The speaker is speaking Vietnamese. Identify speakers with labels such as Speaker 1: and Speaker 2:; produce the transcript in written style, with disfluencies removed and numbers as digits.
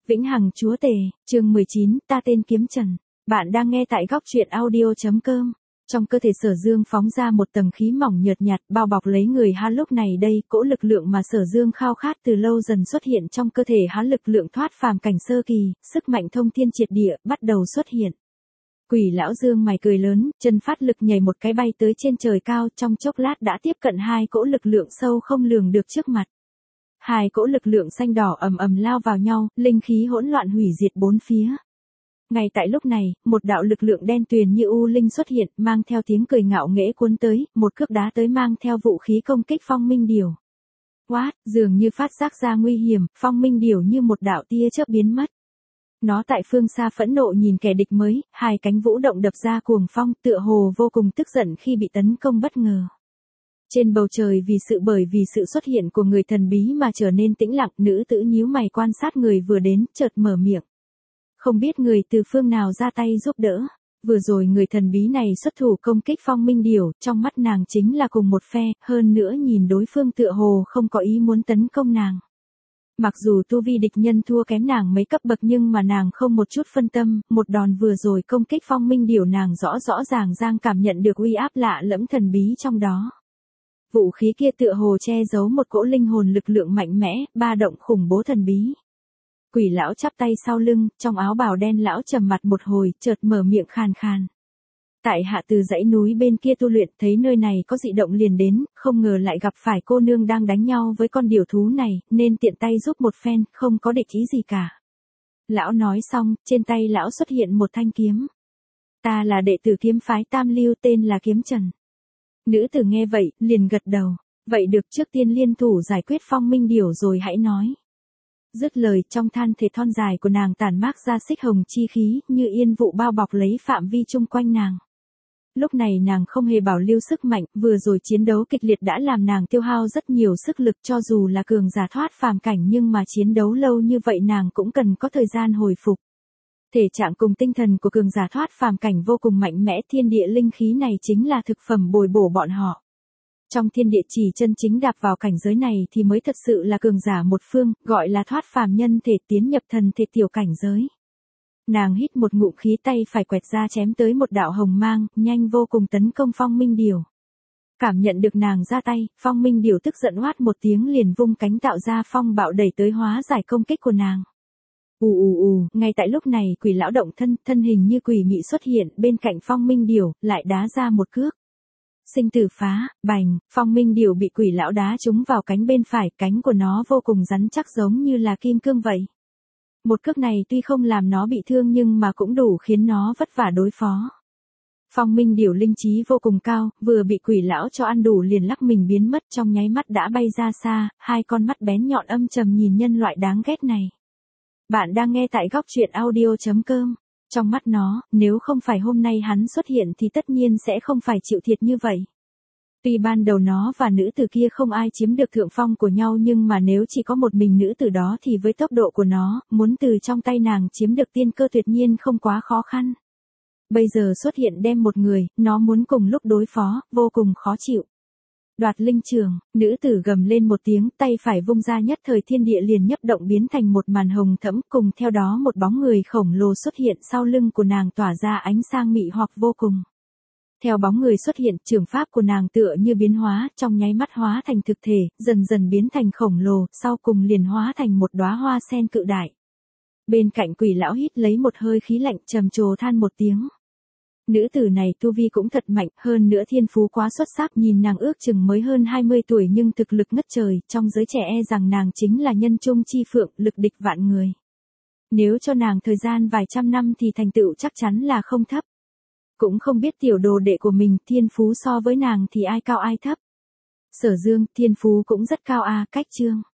Speaker 1: Vĩnh Hằng Chúa Tể, chương 19, ta tên Kiếm Trần. Bạn đang nghe tại góc truyện audio.com. Trong cơ thể Sở Dương phóng ra một tầng khí mỏng nhợt nhạt bao bọc lấy người hắn. Lúc này đây, cỗ lực lượng mà Sở Dương khao khát từ lâu dần xuất hiện trong cơ thể hắn. Lực lượng thoát phàm cảnh sơ kỳ, sức mạnh thông thiên triệt địa bắt đầu xuất hiện. Quỷ lão Dương mày cười lớn, chân phát lực nhảy một cái bay tới trên trời cao, trong chốc lát đã tiếp cận hai cỗ lực lượng sâu không lường được trước mặt. Hai cỗ lực lượng xanh đỏ ầm ầm lao vào nhau, linh khí hỗn loạn hủy diệt bốn phía. Ngay tại lúc này, một đạo lực lượng đen tuyền như u linh xuất hiện, mang theo tiếng cười ngạo nghễ cuốn tới, một cước đá tới mang theo vũ khí công kích Phong Minh Điểu. Quát, dường như phát giác ra nguy hiểm, Phong Minh Điểu như một đạo tia chớp biến mất. Nó tại phương xa phẫn nộ nhìn kẻ địch mới, hai cánh vũ động đập ra cuồng phong, tựa hồ vô cùng tức giận khi bị tấn công bất ngờ. Trên bầu trời bởi vì sự xuất hiện của người thần bí mà trở nên tĩnh lặng, nữ tử nhíu mày quan sát người vừa đến, chợt mở miệng. Không biết người từ phương nào ra tay giúp đỡ. Vừa rồi người thần bí này xuất thủ công kích Phong Minh Điểu, trong mắt nàng chính là cùng một phe, hơn nữa nhìn đối phương tựa hồ không có ý muốn tấn công nàng. Mặc dù tu vi địch nhân thua kém nàng mấy cấp bậc nhưng mà nàng không một chút phân tâm, một đòn vừa rồi công kích Phong Minh Điểu nàng rõ ràng cảm nhận được uy áp lạ lẫm thần bí trong đó. Vũ khí kia tựa hồ che giấu một cỗ linh hồn lực lượng mạnh mẽ, ba động khủng bố thần bí. Quỷ lão chắp tay sau lưng, trong áo bào đen lão trầm mặt một hồi, chợt mở miệng khàn khàn. Tại hạ từ dãy núi bên kia tu luyện, thấy nơi này có dị động liền đến, không ngờ lại gặp phải cô nương đang đánh nhau với con điểu thú này, nên tiện tay giúp một phen, không có địch ý gì cả. Lão nói xong, trên tay lão xuất hiện một thanh kiếm. Ta là đệ tử kiếm phái Tam Lưu, tên là Kiếm Trần. Nữ tử nghe vậy, liền gật đầu. Vậy được, trước tiên liên thủ giải quyết Phong Minh Điểu rồi hãy nói. Dứt lời, trong than thể thon dài của nàng tản mát ra xích hồng chi khí, như yên vụ bao bọc lấy phạm vi chung quanh nàng. Lúc này nàng không hề bảo lưu sức mạnh, vừa rồi chiến đấu kịch liệt đã làm nàng tiêu hao rất nhiều sức lực, cho dù là cường giả thoát phàm cảnh nhưng mà chiến đấu lâu như vậy nàng cũng cần có thời gian hồi phục. Thể trạng cùng tinh thần của cường giả thoát phàm cảnh vô cùng mạnh mẽ, thiên địa linh khí này chính là thực phẩm bồi bổ bọn họ. Trong thiên địa chỉ chân chính đạp vào cảnh giới này thì mới thật sự là cường giả một phương, gọi là thoát phàm nhân thể tiến nhập thần thể tiểu cảnh giới. Nàng hít một ngụm khí, tay phải quẹt ra chém tới một đạo hồng mang, nhanh vô cùng tấn công Phong Minh Điểu. Cảm nhận được nàng ra tay, Phong Minh Điểu tức giận oát một tiếng liền vung cánh tạo ra phong bạo đẩy tới hóa giải công kích của nàng. Ngay tại lúc này quỷ lão động thân hình như quỷ mị xuất hiện bên cạnh Phong Minh Điểu, lại đá ra một cước. Sinh tử phá, bành, Phong Minh Điểu bị quỷ lão đá trúng vào cánh bên phải, cánh của nó vô cùng rắn chắc giống như là kim cương vậy. Một cước này tuy không làm nó bị thương nhưng mà cũng đủ khiến nó vất vả đối phó. Phong Minh Điểu linh trí vô cùng cao, vừa bị quỷ lão cho ăn đủ liền lắc mình biến mất, trong nháy mắt đã bay ra xa, hai con mắt bén nhọn âm trầm nhìn nhân loại đáng ghét này. Bạn đang nghe tại góc truyện audio.com. Trong mắt nó, nếu không phải hôm nay hắn xuất hiện thì tất nhiên sẽ không phải chịu thiệt như vậy. Tuy ban đầu nó và nữ tử kia không ai chiếm được thượng phong của nhau nhưng mà nếu chỉ có một mình nữ tử đó thì với tốc độ của nó, muốn từ trong tay nàng chiếm được tiên cơ tuyệt nhiên không quá khó khăn. Bây giờ xuất hiện đem một người, nó muốn cùng lúc đối phó, vô cùng khó chịu. Đoạt linh trường, nữ tử gầm lên một tiếng, tay phải vung ra nhất thời thiên địa liền nhấp động biến thành một màn hồng thẫm, cùng theo đó một bóng người khổng lồ xuất hiện sau lưng của nàng tỏa ra ánh sang mị hoặc vô cùng. Theo bóng người xuất hiện, trường pháp của nàng tựa như biến hóa, trong nháy mắt hóa thành thực thể, dần dần biến thành khổng lồ, sau cùng liền hóa thành một đóa hoa sen cự đại. Bên cạnh quỷ lão hít lấy một hơi khí lạnh, trầm trồ than một tiếng. Nữ tử này tu vi cũng thật mạnh, hơn nữa thiên phú quá xuất sắc, nhìn nàng ước chừng mới hơn 20 tuổi nhưng thực lực ngất trời, trong giới trẻ rằng nàng chính là nhân trung chi phượng, lực địch vạn người. Nếu cho nàng thời gian vài trăm năm thì thành tựu chắc chắn là không thấp. Cũng không biết tiểu đồ đệ của mình thiên phú so với nàng thì ai cao ai thấp. Sở Dương, thiên phú cũng rất cao cách chương.